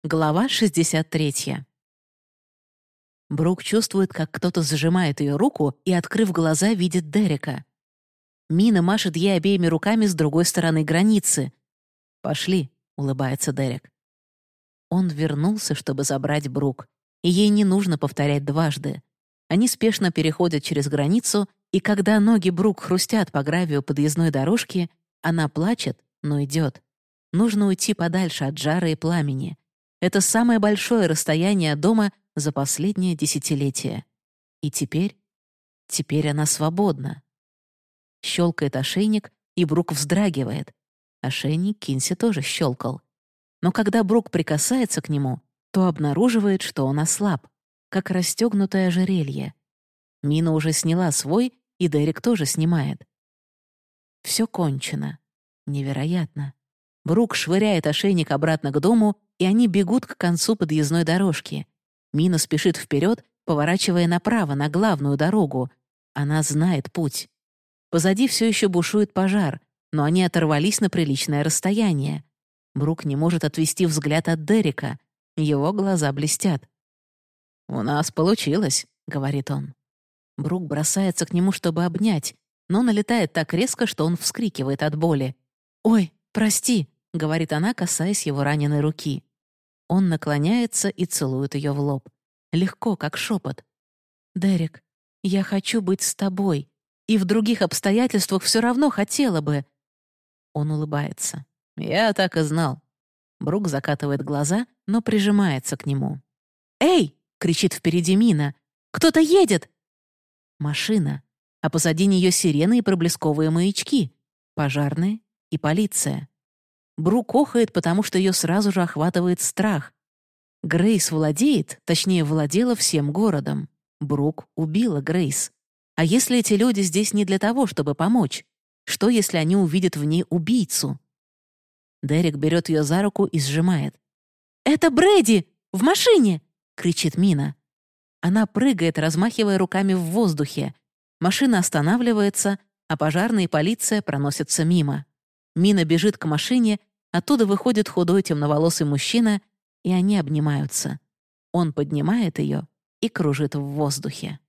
Глава 63. Брук чувствует, как кто-то сжимает ее руку и, открыв глаза, видит Дерека. Мина машет ей обеими руками с другой стороны границы. «Пошли», — улыбается Дерек. Он вернулся, чтобы забрать Брук, и ей не нужно повторять дважды. Они спешно переходят через границу, и когда ноги Брук хрустят по гравию подъездной дорожки, она плачет, но идет. Нужно уйти подальше от жара и пламени. Это самое большое расстояние от дома за последнее десятилетие. И теперь она свободна. Щелкает ошейник, и Брук вздрагивает. Ошейник Кинси тоже щелкал. Но когда Брук прикасается к нему, то обнаруживает, что он ослаб, как расстегнутое ожерелье. Мина уже сняла свой, и Дерек тоже снимает. Все кончено. Невероятно. Брук швыряет ошейник обратно к дому, и они бегут к концу подъездной дорожки. Мина спешит вперед, поворачивая направо, на главную дорогу. Она знает путь. Позади все еще бушует пожар, но они оторвались на приличное расстояние. Брук не может отвести взгляд от Дерека. Его глаза блестят. «У нас получилось», — говорит он. Брук бросается к нему, чтобы обнять, но налетает так резко, что он вскрикивает от боли. «Ой, прости», — говорит она, касаясь его раненой руки. Он наклоняется и целует ее в лоб. Легко, как шепот. «Дерек, я хочу быть с тобой, и в других обстоятельствах все равно хотела бы». Он улыбается. «Я так и знал». Брук закатывает глаза, но прижимается к нему. «Эй!» — кричит впереди Мина. «Кто-то едет!» Машина, а позади нее сирены и проблесковые маячки, пожарные и полиция. Брук охает, потому что ее сразу же охватывает страх. Грейс владеет, точнее, владела всем городом. Брук убила Грейс. А если эти люди здесь не для того, чтобы помочь? Что, если они увидят в ней убийцу? Дерек берет ее за руку и сжимает. «Это Брэди! В машине!» — кричит Мина. Она прыгает, размахивая руками в воздухе. Машина останавливается, а пожарные и полиция проносятся мимо. Мина бежит к машине, оттуда выходит худой темноволосый мужчина, и они обнимаются. Он поднимает ее и кружит в воздухе.